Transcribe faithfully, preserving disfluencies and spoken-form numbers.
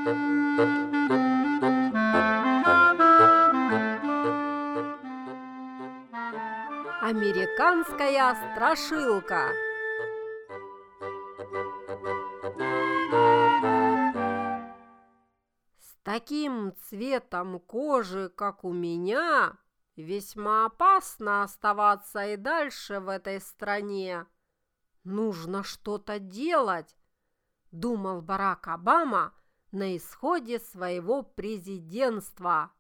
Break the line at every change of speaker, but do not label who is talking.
Американская страшилка. С таким цветом кожи, как у меня, весьма опасно оставаться и дальше в этой стране. Нужно что-то делать, думал Барак Обама на исходе своего президентства.